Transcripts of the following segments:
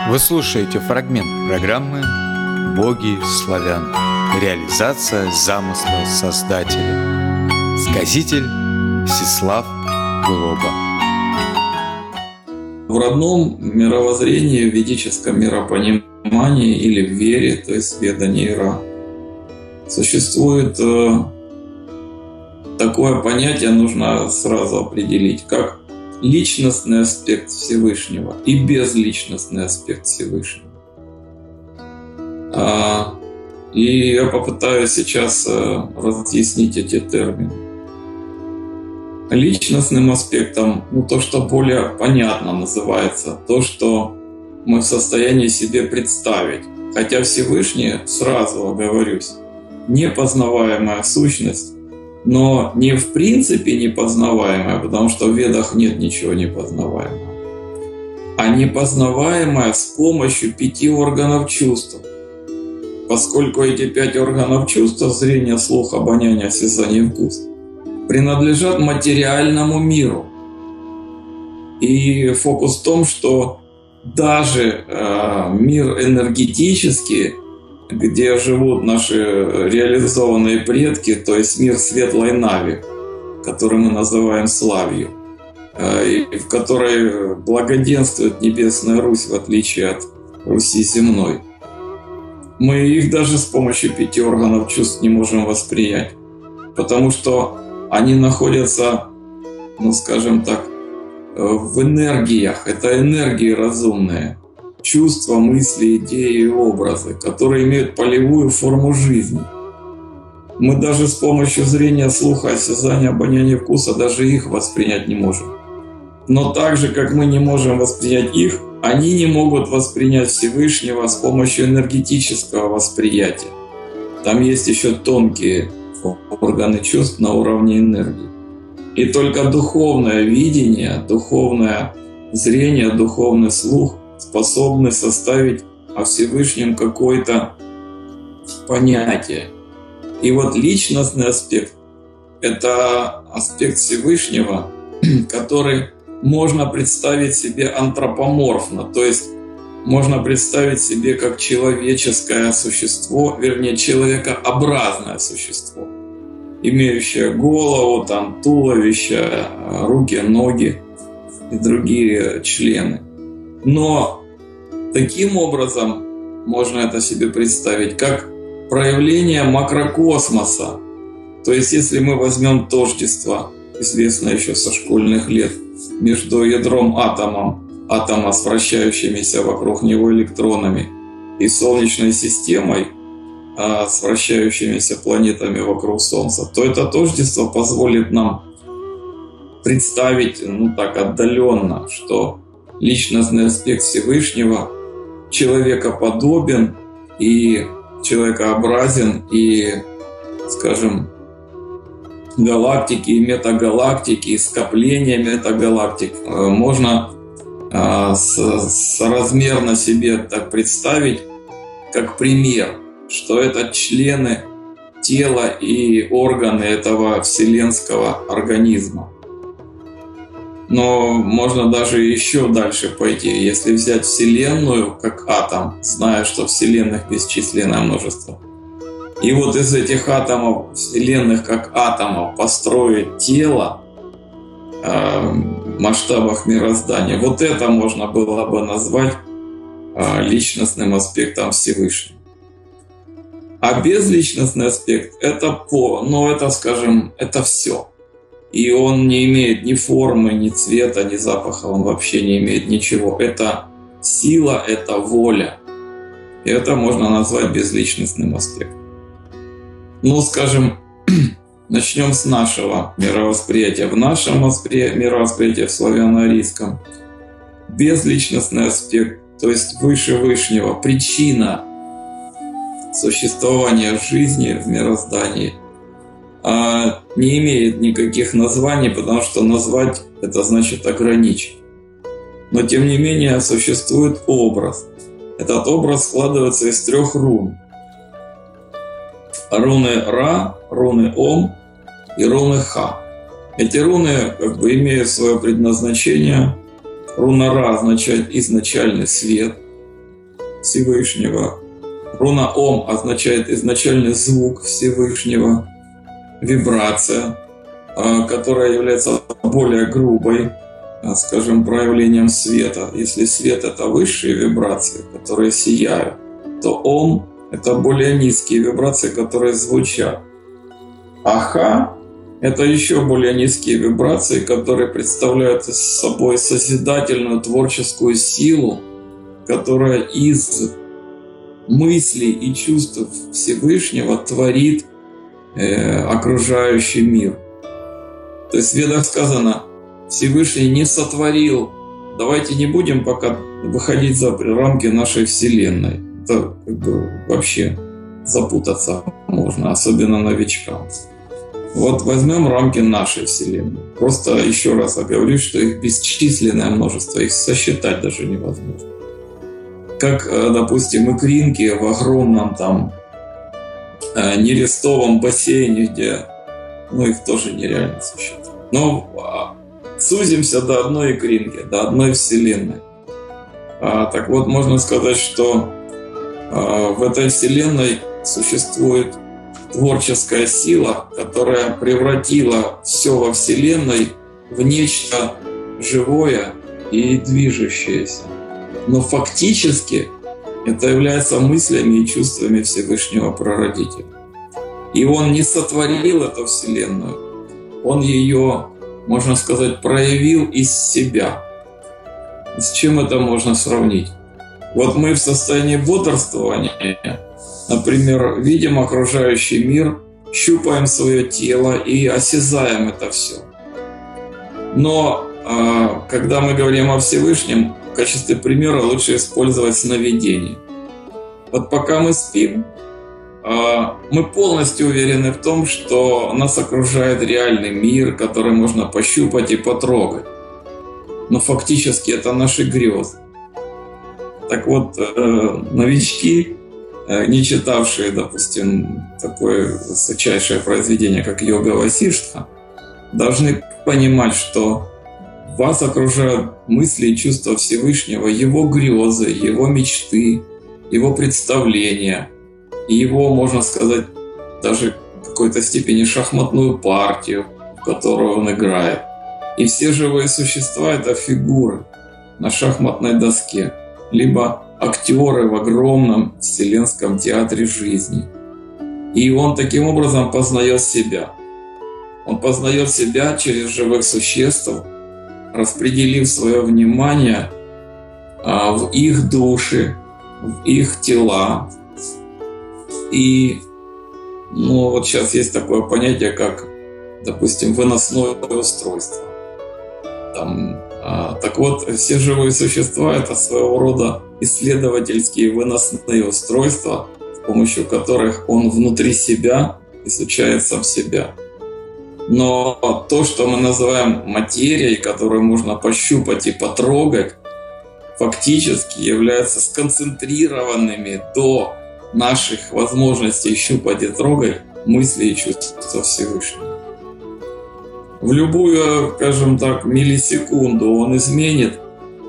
Вы слушаете фрагмент программы «Боги славян. Реализация замысла Создателя». Сказитель Всеслав Глоба. В родном мировоззрении, в ведическом миропонимании или в вере, то есть в ведании Ра, существует такое понятие, нужно сразу определить, как личностный аспект Всевышнего и безличностный аспект Всевышнего. И я попытаюсь сейчас разъяснить эти термины. Личностным аспектом, то, что более понятно называется, то, что мы в состоянии себе представить. Хотя Всевышний, сразу оговорюсь, непознаваемая сущность, но не в принципе непознаваемая, потому что в Ведах нет ничего непознаваемого, а непознаваемая с помощью 5 органов чувств. Поскольку эти 5 органов чувств — зрение, слух, обоняние, осязание, вкус — принадлежат материальному миру. И фокус в том, что даже мир энергетический, где живут наши реализованные предки, то есть мир светлой Нави, который мы называем Славью, и в которой благоденствует Небесная Русь, в отличие от Руси земной. Мы их даже с помощью 5 органов чувств не можем воспринять, потому что они находятся, скажем так, в энергиях. Это энергии разумные. Чувства, мысли, идеи и образы, которые имеют полевую форму жизни. Мы даже с помощью зрения, слуха, осязания, обоняния, вкуса даже их воспринять не можем. Но так же, как мы не можем воспринять их, они не могут воспринять Всевышнего с помощью энергетического восприятия. Там есть еще тонкие органы чувств на уровне энергии. И только духовное видение, духовное зрение, духовный слух способны составить о Всевышнем какое-то понятие. И вот личностный аспект — это аспект Всевышнего, который можно представить себе антропоморфно, то есть можно представить себе как человеческое существо, вернее, человекообразное существо, имеющее голову, туловище, руки, ноги и другие члены. Но таким образом можно это себе представить, как проявление макрокосмоса. То есть если мы возьмем тождество, известное еще со школьных лет, между ядром атома с вращающимися вокруг него электронами, и Солнечной системой с вращающимися планетами вокруг Солнца, то это тождество позволит нам представить, так отдаленно, что личностный аспект Всевышнего человекоподобен и человекообразен, и, скажем, галактики и метагалактики, и скопления метагалактик можно соразмерно себе так представить, как пример, что это члены тела и органы этого вселенского организма. Но можно даже еще дальше пойти. Если взять Вселенную как атом, зная, что вселенных бесчисленное множество, и вот из этих атомов, вселенных как атомов, построить тело в масштабах мироздания, вот это можно было бы назвать личностным аспектом Всевышнего. А безличностный аспект — это это все. И он не имеет ни формы, ни цвета, ни запаха, он вообще не имеет ничего. Это сила, это воля. И это можно назвать безличностным аспектом. Начнем с нашего мировосприятия. В нашем мировосприятии, в славяно-арийском, безличностный аспект, то есть выше Вышнего, причина существования жизни в мироздании, не имеет никаких названий, потому что назвать — это значит ограничить. Но тем не менее существует образ. Этот образ складывается из 3 рун. Руны Ра, руны Ом и руны Ха. Эти руны имеют свое предназначение. Руна Ра означает изначальный свет. Всевышнего. Руна Ом означает изначальный звук Всевышнего, вибрация, которая является более грубой, скажем, проявлением света. Если свет — это высшие вибрации, которые сияют, то Ом — это более низкие вибрации, которые звучат. А Ха — это еще более низкие вибрации, которые представляют собой созидательную творческую силу, которая из мыслей и чувств Всевышнего творит окружающий мир. То есть в Ведах сказано, Всевышний не сотворил. Давайте не будем пока выходить за рамки нашей Вселенной. Это вообще запутаться можно, особенно новичкам. Вот возьмем рамки нашей Вселенной. Просто еще раз оговорюсь, что их бесчисленное множество, их сосчитать даже невозможно. Как, допустим, икринки в огромном там нерестовом бассейне, где их тоже нереально сосчитать. Но сузимся до одной икринки, до одной Вселенной. Так вот, можно сказать, что в этой Вселенной существует творческая сила, которая превратила все во Вселенной в нечто живое и движущееся. Но фактически это является мыслями и чувствами Всевышнего Прародителя. И Он не сотворил эту Вселенную, Он ее, можно сказать, проявил из себя. С чем это можно сравнить? Вот мы в состоянии бодрствования, например, видим окружающий мир, щупаем свое тело и осязаем это все. Но когда мы говорим о Всевышнем, в качестве примера лучше использовать сновидение. Вот пока мы спим, мы полностью уверены в том, что нас окружает реальный мир, который можно пощупать и потрогать. Но фактически это наши грезы. Так вот, новички, не читавшие, допустим, такое высочайшее произведение, как Йога Васиштха, должны понимать, что вас окружают мысли и чувства Всевышнего, Его грезы, Его мечты, Его представления, Его, можно сказать, даже в какой-то степени шахматную партию, в которую Он играет. И все живые существа — это фигуры на шахматной доске, либо актеры в огромном вселенском театре жизни. И Он таким образом познает себя. Он познает себя через живых существ, распределив свое внимание в их души, в их тела. И вот сейчас есть такое понятие, как, допустим, выносное устройство. Так вот, все живые существа — это своего рода исследовательские выносные устройства, с помощью которых он внутри себя изучает сам себя. Но то, что мы называем материей, которую можно пощупать и потрогать, фактически являются сконцентрированными до наших возможностей щупать и трогать мысли и чувства Всевышнего. В любую, скажем так, миллисекунду Он изменит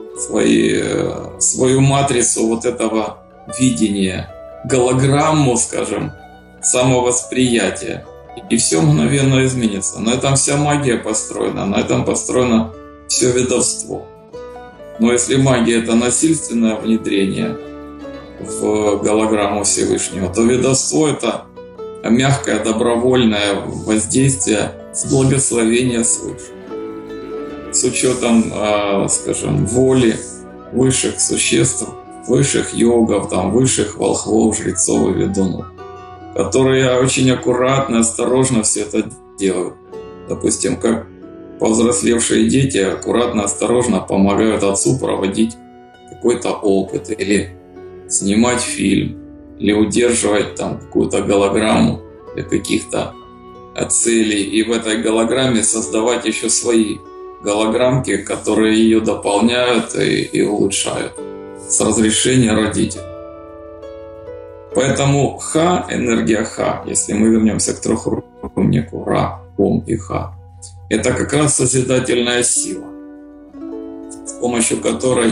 свою матрицу вот этого видения, голограмму, скажем, самовосприятия. И все мгновенно изменится. На этом вся магия построена, на этом построено все ведовство. Но если магия — это насильственное внедрение в голограмму Всевышнего, то ведовство — это мягкое, добровольное воздействие с благословения свыше. С учетом, скажем, воли высших существ, высших йогов, высших волхвов, жрецов и ведунов, которые очень аккуратно, осторожно все это делают. Допустим, как повзрослевшие дети аккуратно, осторожно помогают отцу проводить какой-то опыт, или снимать фильм, или удерживать какую-то голограмму для каких-то целей, и в этой голограмме создавать еще свои голограммки, которые ее дополняют и улучшают с разрешения родителей. Поэтому Ха, энергия Ха, если мы вернемся к трехруннику Ра, Ом и Ха, это как раз созидательная сила, с помощью которой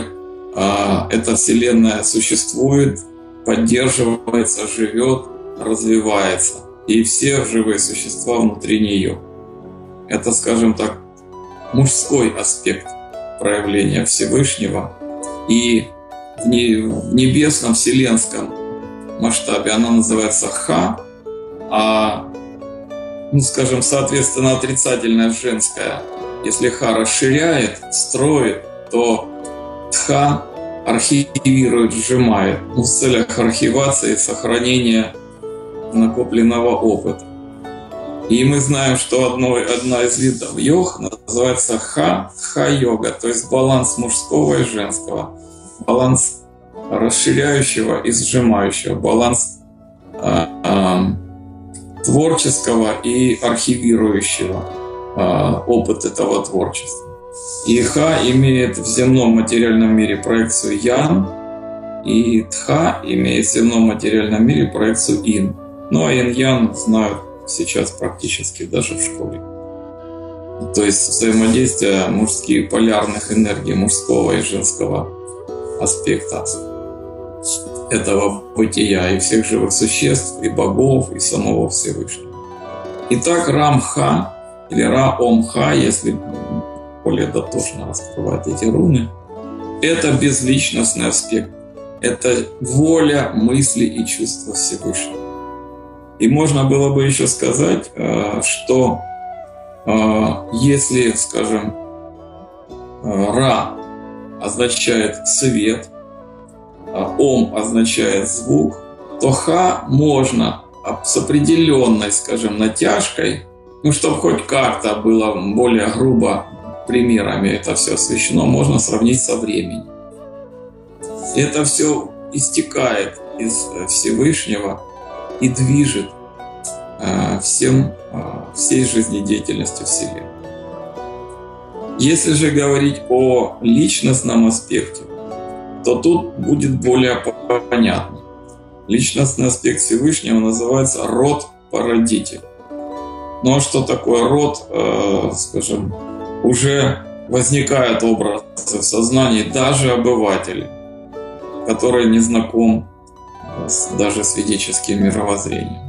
эта Вселенная существует, поддерживается, живет, развивается. И все живые существа внутри нее. Это, скажем так, мужской аспект проявления Всевышнего. И в небесном, вселенском масштабе она называется Ха, а, скажем, соответственно, отрицательное женское. Если Ха расширяет, строит, то Тха архивирует, сжимает, в целях архивации и сохранения накопленного опыта. И мы знаем, что одна из видов йог называется Тха-йога, то есть баланс мужского и женского, баланс расширяющего и сжимающего, баланс творческого и архивирующего опыт этого творчества. И Ха имеет в земном материальном мире проекцию Ян, и Тха имеет в земном материальном мире проекцию Ин. Ну а Инь-Ян знают сейчас практически даже в школе. То есть взаимодействие мужских полярных энергий, мужского и женского аспекта этого бытия и всех живых существ, и богов, и самого Всевышнего. Итак, Рам-Ха или Ра-Ом-Ха, если более дотошно раскрывать эти руны, это безличностный аспект. Это воля, мысли и чувства Всевышнего. И можно было бы еще сказать, что если, скажем, Ра означает свет, а Ом означает звук, то Ха можно с определенной, скажем, натяжкой, чтобы хоть как-то было более грубо примерами это все освещено, можно сравнить со временем. Это все истекает из Всевышнего и движет всей жизнедеятельностью Вселенной. Если же говорить о личностном аспекте, то тут будет более понятно. Личностный аспект Всевышнего называется род-породитель. Ну а что такое род, скажем, уже возникает образ в сознании даже обывателей, который не знаком даже с ведическим мировоззрением.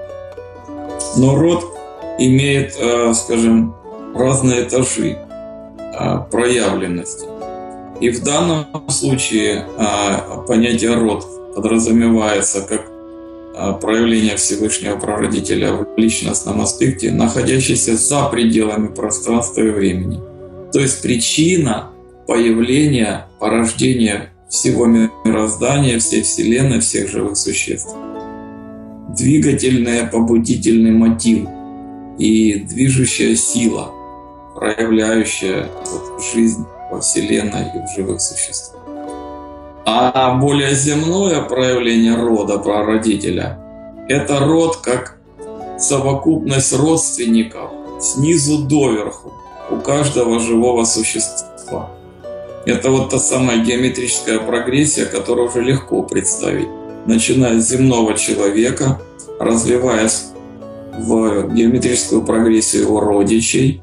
Но род имеет, скажем, разные этажи проявленности. И в данном случае понятие род подразумевается как проявление Всевышнего Прародителя в личностном аспекте, находящийся за пределами пространства и времени. То есть причина появления, порождения всего мироздания, всей Вселенной, всех живых существ. Двигательный, побудительный мотив и движущая сила, проявляющая жизнь во Вселенной и в живых существах. А более земное проявление рода прародителя – это род как совокупность родственников снизу доверху у каждого живого существа. Это вот та самая геометрическая прогрессия, которую уже легко представить, начиная с земного человека, развиваясь в геометрическую прогрессию его родичей,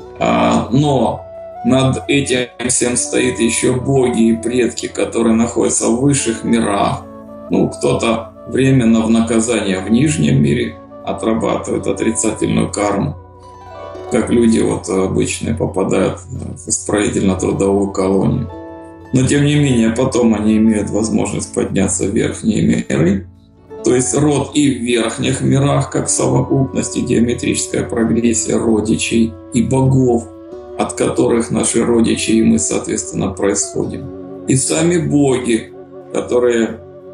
но над этим всем стоит еще боги и предки, которые находятся в высших мирах. Кто-то временно в наказание в нижнем мире отрабатывает отрицательную карму, как люди обычные попадают в исправительно-трудовую колонию. Но тем не менее, потом они имеют возможность подняться в верхние миры. То есть род и в верхних мирах, как совокупность и геометрическая прогрессия родичей и богов, от которых наши родичи и мы, соответственно, происходим. И сами боги, которые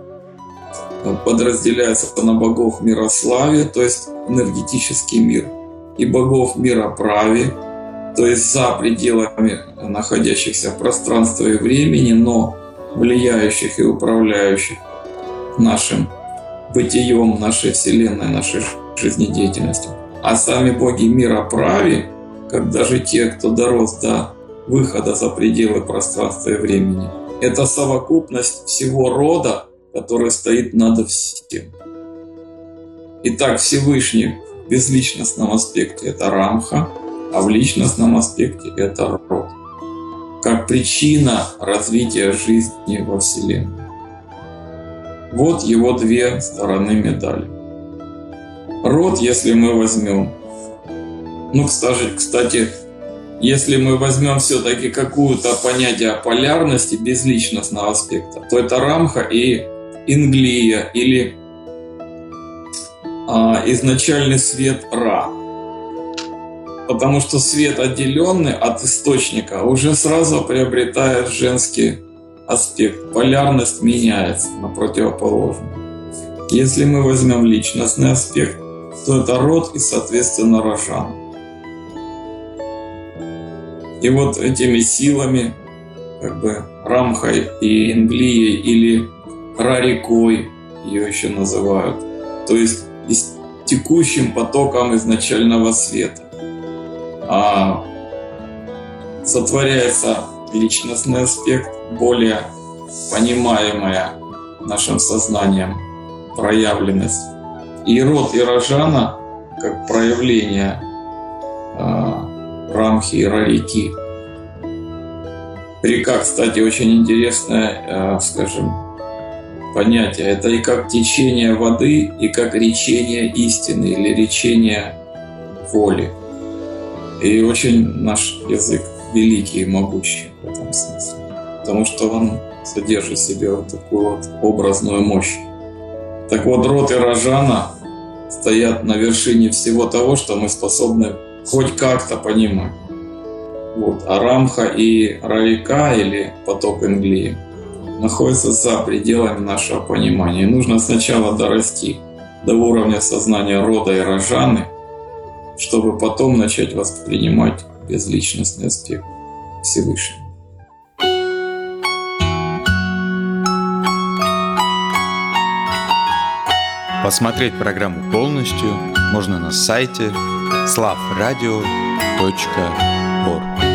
подразделяются на богов мирославия, то есть энергетический мир, и богов мироправия, то есть за пределами находящихся в пространстве и времени, но влияющих и управляющих нашим бытием, нашей Вселенной, нашей жизнедеятельностью. А сами боги мироправия, как даже те, кто дорос до выхода за пределы пространства и времени, это совокупность всего рода, который стоит над всем. Итак, Всевышний в безличностном аспекте – это Рамха, а в личностном аспекте – это род. Как как причина развития жизни во Вселенной. Вот его две стороны медали. Род, если мы возьмем, кстати, если мы возьмем все-таки какое-то понятие полярности безличностного аспекта, то это Рамха и Инглия, или изначальный свет Ра. Потому что свет, отделенный от источника, уже сразу приобретает женский аспект. Полярность меняется на противоположную. Если мы возьмем личностный аспект, то это род и, соответственно, Рожана. И вот этими силами, Рамхой и Инглией, или Рарикой ее еще называют, то есть текущим потоком изначального света, сотворяется личностный аспект, более понимаемая нашим сознанием проявленность. И род и Рожана, как проявление Рамхи и Рарики. Река, кстати, очень интересное, понятие. Это и как течение воды, и как речение истины, или речение воли. И очень наш язык великий и могучий в этом смысле. Потому что он содержит в себе вот такую вот образную мощь. Так вот, род и Рожана стоят на вершине всего того, что мы способны хоть как-то понимать. Вот. А Рамха и Рарика, или поток Инглии, находятся за пределами нашего понимания. И нужно сначала дорасти до уровня сознания рода и Рожаны, чтобы потом начать воспринимать безличностный аспект Всевышнего. Посмотреть программу полностью можно на сайте slavradio.org.